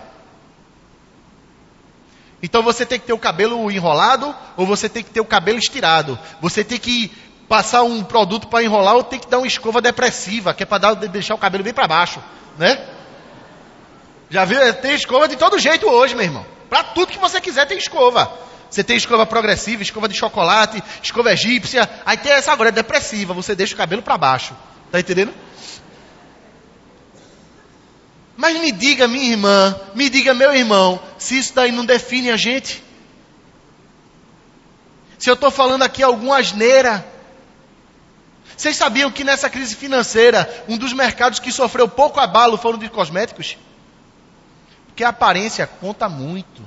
Então você tem que ter o cabelo enrolado ou você tem que ter o cabelo estirado. Você tem que passar um produto para enrolar ou tem que dar uma escova depressiva, que é para deixar o cabelo bem para baixo, né? Já viu? Tem escova de todo jeito hoje, meu irmão. Para tudo que você quiser tem escova. Você tem escova progressiva, escova de chocolate, escova egípcia. Aí tem essa agora, é depressiva. Você deixa o cabelo para baixo. Tá entendendo? Mas me diga, minha irmã, me diga, meu irmão, se isso daí não define a gente. Se eu estou falando aqui alguma asneira. Vocês sabiam que nessa crise financeira, um dos mercados que sofreu pouco abalo foram de cosméticos? Porque a aparência conta muito.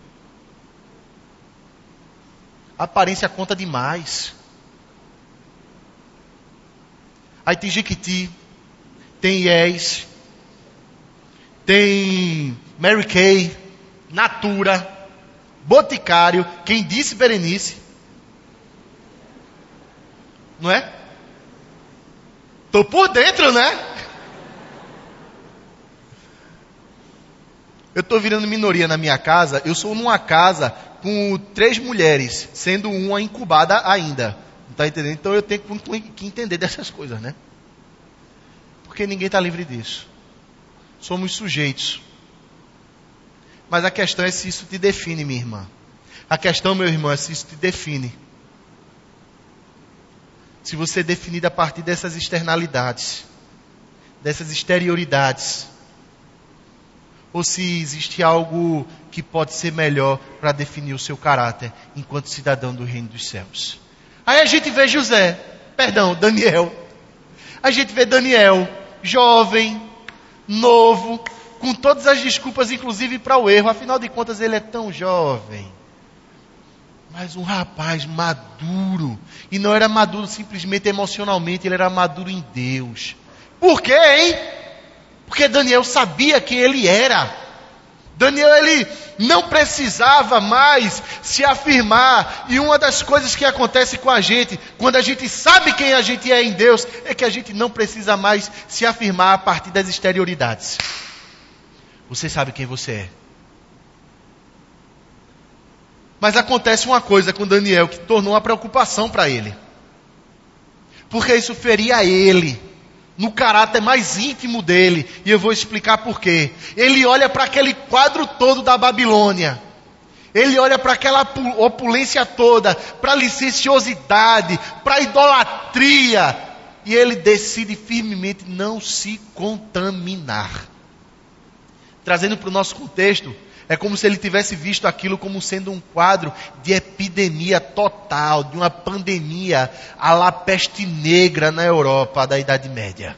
A aparência conta demais. Aí tem Jequiti, tem Yes, tem Mary Kay, Natura, Boticário, quem disse Berenice. Não é? Tô por dentro, né? Eu estou virando minoria na minha casa. Eu sou numa casa com 3 mulheres, sendo uma incubada ainda. Não está entendendo? Então eu tenho que entender dessas coisas, né? Porque ninguém está livre disso. Somos sujeitos. Mas a questão é se isso te define, minha irmã. A questão, meu irmão, é se isso te define. Se você é definido a partir dessas externalidades, dessas exterioridades, ou se existe algo que pode ser melhor para definir o seu caráter enquanto cidadão do reino dos céus. Aí a gente vê Daniel. A gente vê Daniel, jovem, novo, com todas as desculpas, inclusive para o erro. Afinal de contas, ele é tão jovem. Mas um rapaz maduro. E não era maduro simplesmente emocionalmente, ele era maduro em Deus. Por quê, hein? Porque Daniel sabia quem ele era. Daniel, ele não precisava mais se afirmar. E uma das coisas que acontece com a gente, quando a gente sabe quem a gente é em Deus, é que a gente não precisa mais se afirmar a partir das exterioridades. Você sabe quem você é. Mas acontece uma coisa com Daniel que tornou uma preocupação para ele. Porque isso feria ele, no caráter mais íntimo dele. E eu vou explicar por quê. Ele olha para aquele quadro todo da Babilônia. Ele olha para aquela opulência toda, para a licenciosidade, para a idolatria. E ele decide firmemente não se contaminar. Trazendo para o nosso contexto, é como se ele tivesse visto aquilo como sendo um quadro de epidemia total, de uma pandemia à la peste negra na Europa da Idade Média.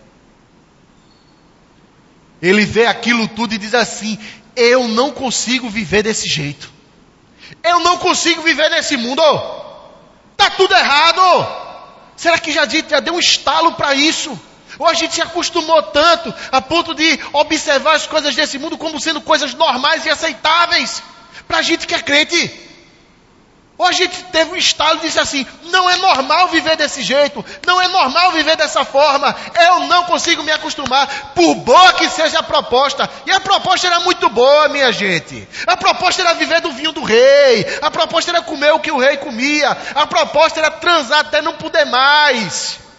Ele vê aquilo tudo e diz assim: eu não consigo viver desse jeito. Eu não consigo viver nesse mundo. Está tudo errado. Será que já deu um estalo para isso? Ou a gente se acostumou tanto a ponto de observar as coisas desse mundo como sendo coisas normais e aceitáveis para a gente que é crente? Ou a gente teve um estalo e disse assim: não é normal viver desse jeito, não é normal viver dessa forma, eu não consigo me acostumar, por boa que seja a proposta. E a proposta era muito boa, minha gente. A proposta era viver do vinho do rei, a proposta era comer o que o rei comia, a proposta era transar até não poder mais.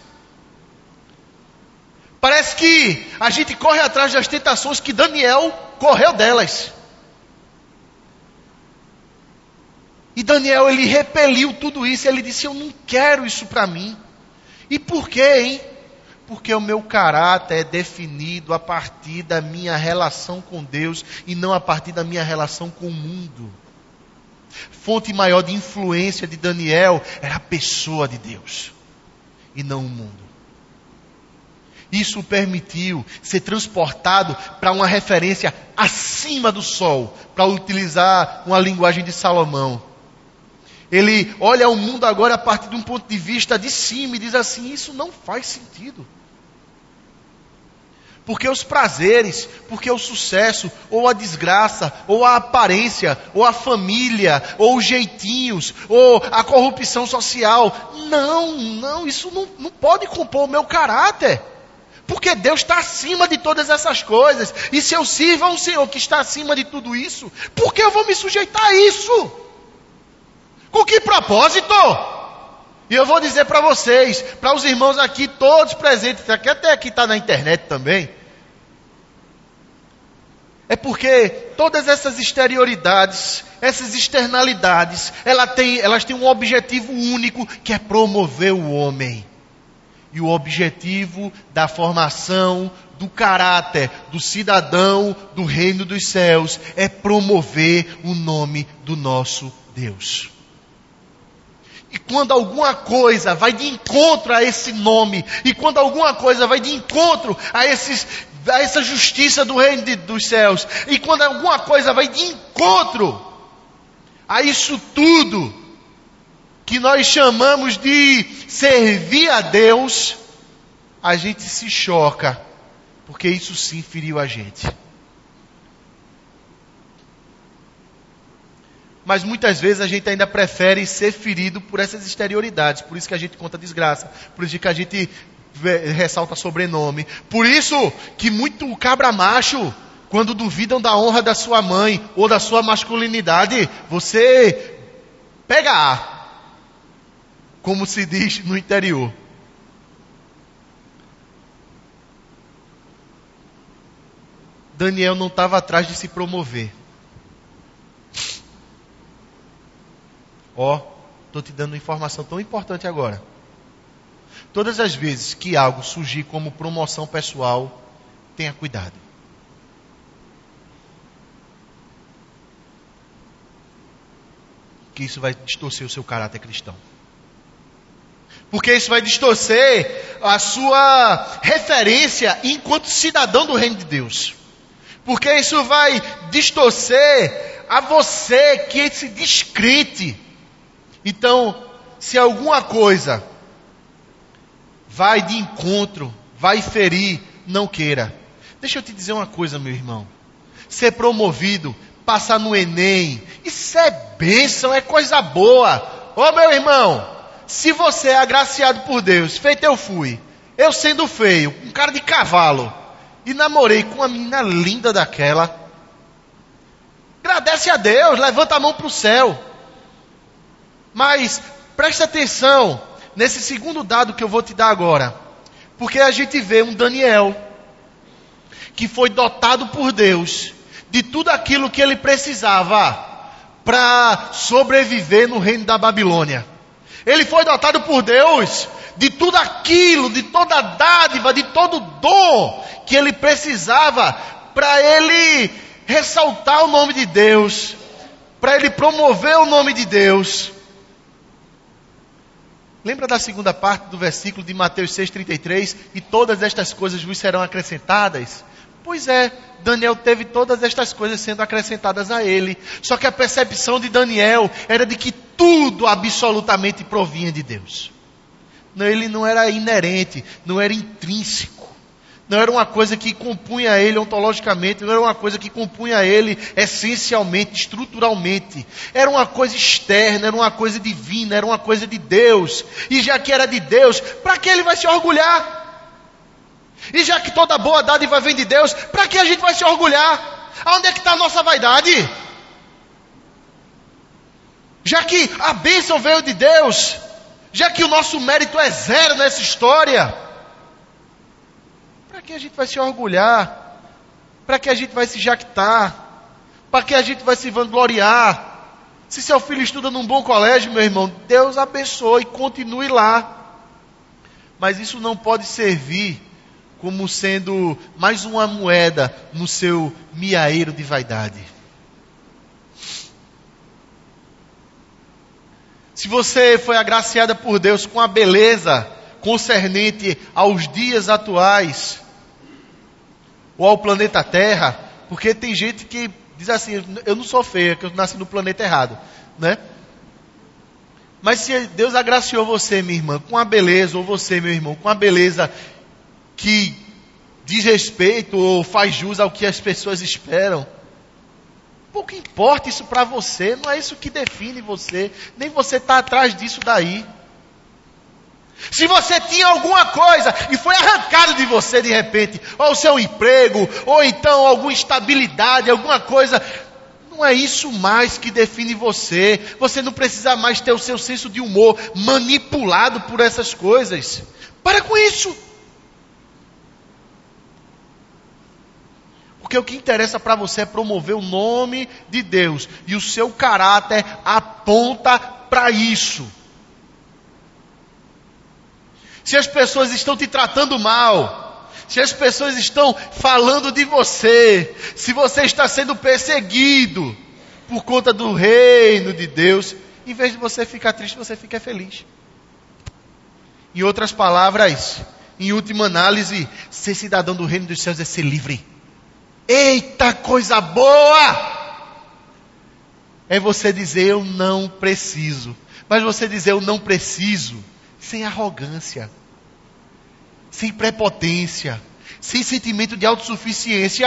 Parece que a gente corre atrás das tentações que Daniel correu delas. E Daniel, ele repeliu tudo isso. Ele disse, eu não quero isso para mim. E por quê, hein? Porque o meu caráter é definido a partir da minha relação com Deus e não a partir da minha relação com o mundo. Fonte maior de influência de Daniel era a pessoa de Deus e não o mundo. Isso o permitiu ser transportado para uma referência acima do sol, para utilizar uma linguagem de Salomão. Ele olha o mundo agora a partir de um ponto de vista de cima e diz assim, isso não faz sentido. Porque os prazeres, porque o sucesso, ou a desgraça, ou a aparência, ou a família, ou os jeitinhos, ou a corrupção social. Não, isso não pode compor o meu caráter. Porque Deus está acima de todas essas coisas. E se eu sirvo a um Senhor que está acima de tudo isso, por que eu vou me sujeitar a isso? Com que propósito? E eu vou dizer para vocês, para os irmãos aqui, todos presentes, até aqui está na internet também. É porque todas essas exterioridades, essas externalidades, elas têm um objetivo único, que é promover o homem. E o objetivo da formação do caráter do cidadão do reino dos céus é promover o nome do nosso Deus. E quando alguma coisa vai de encontro a esse nome, e quando alguma coisa vai de encontro a essa justiça do reino dos céus, e quando alguma coisa vai de encontro a isso tudo que nós chamamos de servir a Deus, a gente se choca, porque isso sim feriu a gente. Mas muitas vezes a gente ainda prefere ser ferido por essas exterioridades. Por isso que a gente conta desgraça. Por isso que a gente ressalta sobrenome. Por isso que muito cabra macho, quando duvidam da honra da sua mãe ou da sua masculinidade, você pega A, como se diz no interior. Daniel não estava atrás de se promover. Estou te dando uma informação tão importante agora. Todas as vezes que algo surgir como promoção pessoal, tenha cuidado. Que isso vai distorcer o seu caráter cristão. Porque isso vai distorcer a sua referência enquanto cidadão do reino de Deus. Porque isso vai distorcer a você que é esse descrente. Então, se alguma coisa vai de encontro, vai ferir, não queira. Deixa eu te dizer uma coisa, meu irmão. Ser promovido, passar no Enem, isso é bênção, é coisa boa. Ô meu irmão, se você é agraciado por Deus, feito eu fui, eu sendo feio, um cara de cavalo, e namorei com uma menina linda daquela, agradece a Deus, levanta a mão para o céu. Mas presta atenção nesse segundo dado que eu vou te dar agora. Porque a gente vê um Daniel que foi dotado por Deus de tudo aquilo que ele precisava para sobreviver no reino da Babilônia. Ele foi dotado por Deus de tudo aquilo, de toda a dádiva, de todo dom que ele precisava para ele ressaltar o nome de Deus, para ele promover o nome de Deus. Lembra da segunda parte do versículo de Mateus 6,33? E todas estas coisas vos serão acrescentadas? Pois é, Daniel teve todas estas coisas sendo acrescentadas a ele. Só que a percepção de Daniel era de que tudo absolutamente provinha de Deus. Não, ele não era inerente, não era intrínseco. Não era uma coisa que compunha ele ontologicamente, não era uma coisa que compunha ele essencialmente, estruturalmente. Era uma coisa externa, era uma coisa divina, era uma coisa de Deus. E já que era de Deus, para que ele vai se orgulhar? E já que toda boa dádiva vem de Deus, para que a gente vai se orgulhar? Aonde é que está a nossa vaidade? Já que a bênção veio de Deus, já que o nosso mérito é zero nessa história, para que a gente vai se orgulhar? Para que a gente vai se jactar? Para que a gente vai se vangloriar? Se seu filho estuda num bom colégio, meu irmão, Deus abençoe, continue lá. Mas isso não pode servir como sendo mais uma moeda no seu miaeiro de vaidade. Se você foi agraciada por Deus com a beleza concernente aos dias atuais, ou ao planeta Terra, porque tem gente que diz assim, eu não sou feia, que eu nasci no planeta errado, né? Mas se Deus agraciou você, minha irmã, com a beleza, ou você, meu irmão, com a beleza que diz respeito ou faz jus ao que as pessoas esperam, pouco importa isso para você, não é isso que define você, nem você está atrás disso daí. Se você tinha alguma coisa e foi arrancado de você de repente, ou o seu emprego, ou então alguma instabilidade, alguma coisa, não é isso mais que define você. Você não precisa mais ter o seu senso de humor manipulado por essas coisas. Para com isso. Porque o que interessa para você é promover o nome de Deus. E o seu caráter aponta para isso. Se as pessoas estão te tratando mal, se as pessoas estão falando de você, se você está sendo perseguido por conta do reino de Deus, em vez de você ficar triste, você fica feliz. Em outras palavras, em última análise, ser cidadão do reino dos céus é ser livre. Eita, coisa boa! É você dizer eu não preciso. Mas você dizer eu não preciso sem arrogância, sem prepotência, sem sentimento de autossuficiência,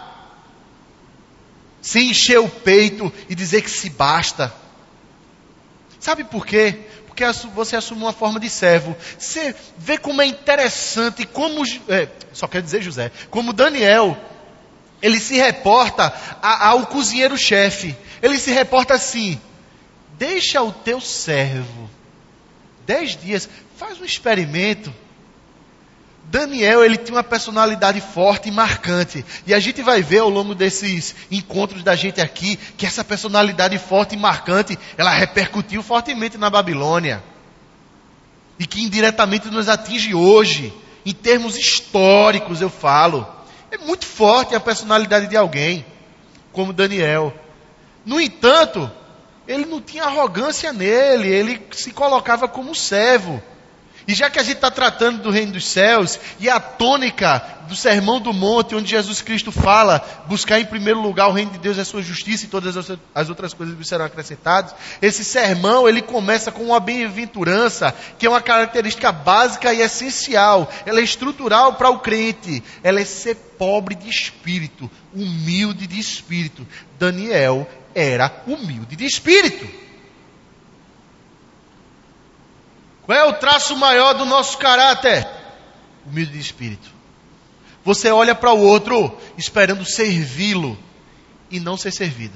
sem encher o peito e dizer que se basta. Sabe por quê? Porque você assume uma forma de servo. Você vê como é interessante, como como Daniel, ele se reporta ao cozinheiro-chefe. Ele se reporta assim: deixa o teu servo 10 dias, faz um experimento. Daniel, ele tinha uma personalidade forte e marcante. E a gente vai ver ao longo desses encontros da gente aqui, que essa personalidade forte e marcante, ela repercutiu fortemente na Babilônia. E que indiretamente nos atinge hoje, em termos históricos eu falo. É muito forte a personalidade de alguém, como Daniel. No entanto, ele não tinha arrogância nele, ele se colocava como servo. E já que a gente está tratando do reino dos céus, e a tônica do Sermão do Monte, onde Jesus Cristo fala, buscar em primeiro lugar o reino de Deus e a sua justiça, e todas as outras coisas lhe serão acrescentadas, esse sermão, ele começa com uma bem-aventurança, que é uma característica básica e essencial. Ela é estrutural para o crente, ela é ser pobre de espírito, humilde de espírito. Daniel era humilde de espírito. Qual é o traço maior do nosso caráter? Humilde de espírito. Você olha para o outro esperando servi-lo e não ser servido.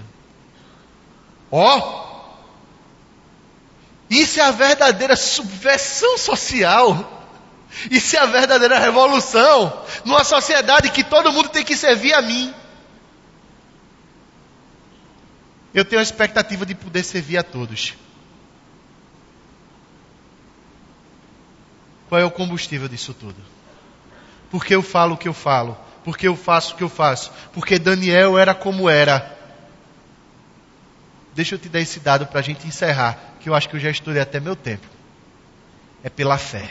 Isso é a verdadeira subversão social. Isso é a verdadeira revolução. Numa sociedade que todo mundo tem que servir a mim. Eu tenho a expectativa de poder servir a todos. Qual é o combustível disso tudo? Porque eu falo o que eu falo? Porque eu faço o que eu faço? Porque Daniel era como era. Deixa eu te dar esse dado para a gente encerrar, que eu acho que eu já estourei até meu tempo. É pela fé.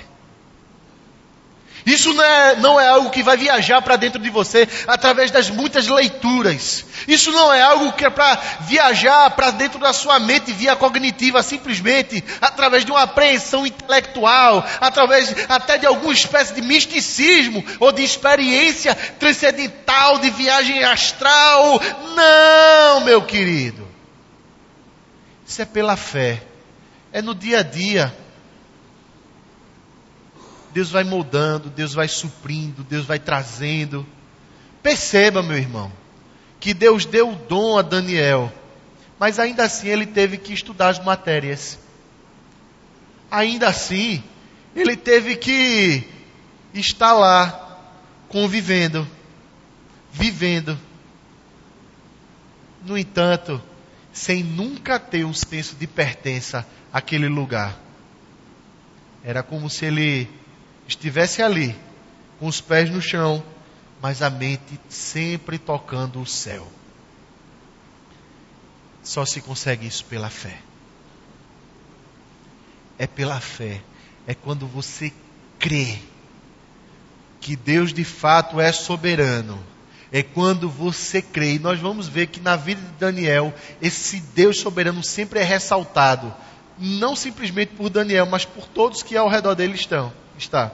Isso não é algo que vai viajar para dentro de você através das muitas leituras. Isso não é algo que é para viajar para dentro da sua mente via cognitiva, simplesmente através de uma apreensão intelectual, através até de alguma espécie de misticismo ou de experiência transcendental, de viagem astral. Não, meu querido. Isso é pela fé. É no dia a dia. Deus vai moldando, Deus vai suprindo, Deus vai trazendo. Perceba, meu irmão, que Deus deu o dom a Daniel, mas ainda assim ele teve que estudar as matérias. Ainda assim, ele teve que estar lá, convivendo, vivendo. No entanto, sem nunca ter um senso de pertença àquele lugar. Era como se ele estivesse ali, com os pés no chão, mas a mente sempre tocando o céu. Só se consegue isso pela fé. É pela fé. É quando você crê que Deus de fato é soberano. É quando você crê. E nós vamos ver que na vida de Daniel, esse Deus soberano sempre é ressaltado. Não simplesmente por Daniel, mas por todos que ao redor dele está.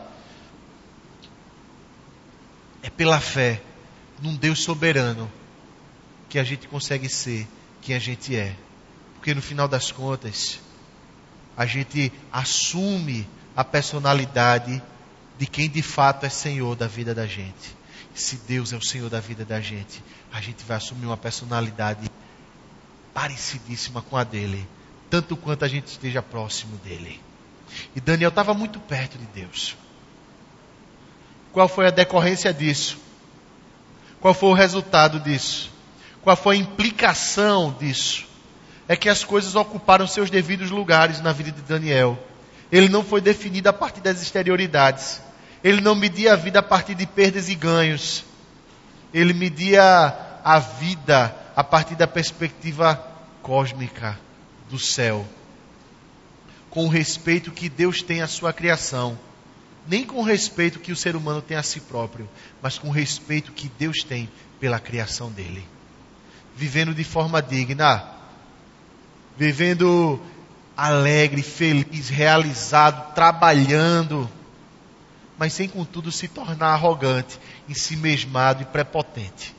É pela fé num Deus soberano que a gente consegue ser quem a gente é. Porque no final das contas, a gente assume a personalidade de quem de fato é Senhor da vida da gente. Se Deus é o Senhor da vida da gente, a gente vai assumir uma personalidade parecidíssima com a dele, tanto quanto a gente esteja próximo dele. E Daniel estava muito perto de Deus. Qual foi a decorrência disso? Qual foi o resultado disso? Qual foi a implicação disso? É que as coisas ocuparam seus devidos lugares na vida de Daniel. Ele não foi definido a partir das exterioridades. Ele não media a vida a partir de perdas e ganhos. Ele media a vida a partir da perspectiva cósmica do céu. Com o respeito que Deus tem à sua criação. Nem com o respeito que o ser humano tem a si próprio, mas com o respeito que Deus tem pela criação dele. Vivendo de forma digna, vivendo alegre, feliz, realizado, trabalhando, mas sem contudo se tornar arrogante, ensimesmado e prepotente.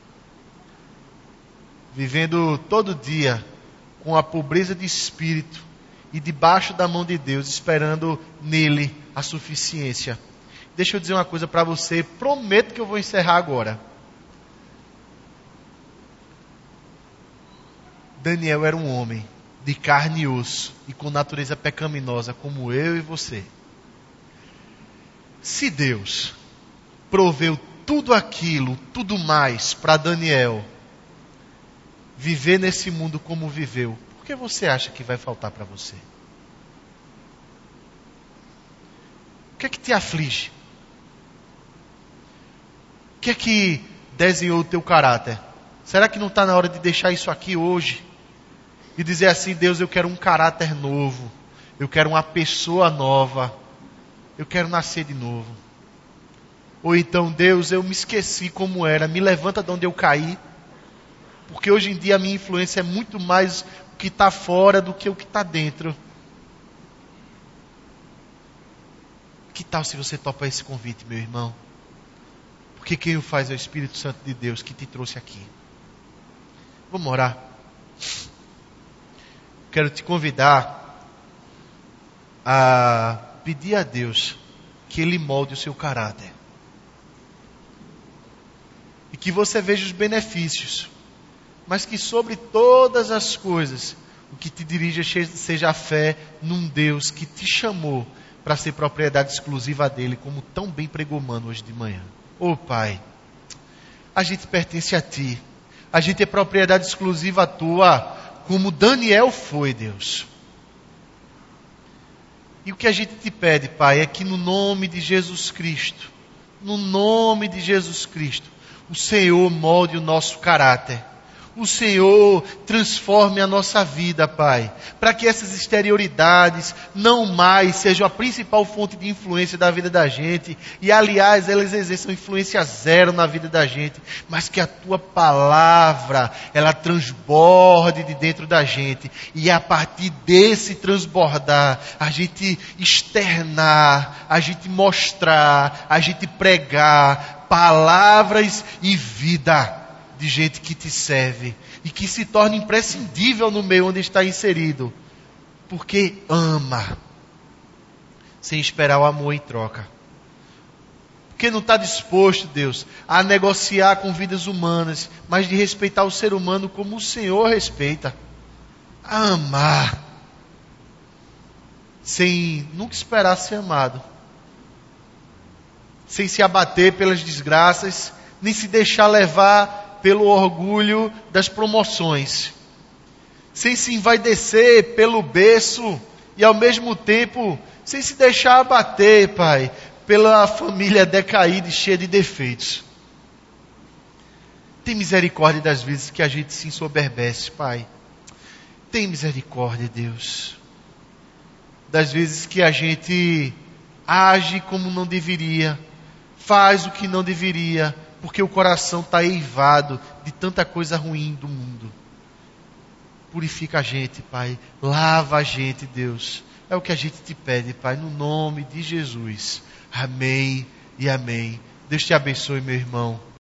Vivendo todo dia com a pobreza de espírito e debaixo da mão de Deus, esperando nele a suficiência. Deixa eu dizer uma coisa para você, prometo que eu vou encerrar agora. Daniel era um homem de carne e osso e com natureza pecaminosa, como eu e você. Se Deus proveu tudo aquilo, tudo mais para Daniel viver nesse mundo como viveu, por que você acha que vai faltar para você? O que é que te aflige? O que é que desenhou o teu caráter? Será que não está na hora de deixar isso aqui hoje? E dizer assim, Deus, eu quero um caráter novo. Eu quero uma pessoa nova. Eu quero nascer de novo. Ou então, Deus, eu me esqueci como era. Me levanta de onde eu caí. Porque hoje em dia a minha influência é muito mais o que está fora do que o que está dentro. Que tal se você topa esse convite, meu irmão? Porque quem o faz é o Espírito Santo de Deus que te trouxe aqui. Vamos orar. Quero te convidar a pedir a Deus que Ele molde o seu caráter. E que você veja os benefícios. Mas que sobre todas as coisas, o que te dirija seja a fé num Deus que te chamou para ser propriedade exclusiva dEle, como tão bem pregou Mano hoje de manhã. Ô Pai, a gente pertence a Ti. A gente é propriedade exclusiva Tua, como Daniel foi, Deus. E o que a gente te pede, Pai, é que no nome de Jesus Cristo, o Senhor molde o nosso caráter. O Senhor transforme a nossa vida, Pai, para que essas exterioridades não mais sejam a principal fonte de influência da vida da gente, e aliás, elas exerçam influência zero na vida da gente, mas que a Tua palavra, ela transborde de dentro da gente, e a partir desse transbordar, a gente externar, a gente mostrar, a gente pregar palavras e vida de gente que te serve e que se torna imprescindível no meio onde está inserido, porque ama, sem esperar o amor em troca, porque não está disposto, Deus, a negociar com vidas humanas, mas de respeitar o ser humano como o Senhor respeita, a amar, sem nunca esperar ser amado, sem se abater pelas desgraças, nem se deixar levar pelo orgulho das promoções, sem se envaidecer pelo berço e ao mesmo tempo sem se deixar abater, Pai, pela família decaída e cheia de defeitos. Tem misericórdia das vezes que a gente se ensoberbece, Pai. Tem misericórdia, Deus, das vezes que a gente age como não deveria, faz o que não deveria, porque o coração está eivado de tanta coisa ruim do mundo. Purifica a gente, Pai. Lava a gente, Deus. É o que a gente te pede, Pai, no nome de Jesus. Amém e amém. Deus te abençoe, meu irmão.